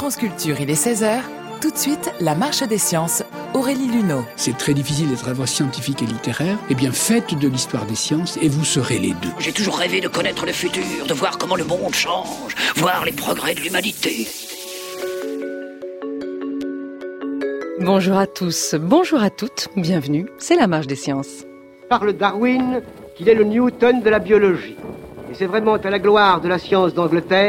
France Culture, il est 16h. Tout de suite, la marche des sciences. Aurélie Luneau. C'est très difficile d'être à la fois scientifique et littéraire. Eh bien, faites de l'histoire des sciences et vous serez les deux. J'ai toujours rêvé de connaître le futur, de voir comment le monde change, voir les progrès de l'humanité. Bonjour à tous, bonjour à toutes, bienvenue, c'est la marche des sciences. Parle Darwin qu'il est le Newton de la biologie. Et c'est vraiment à la gloire de la science d'Angleterre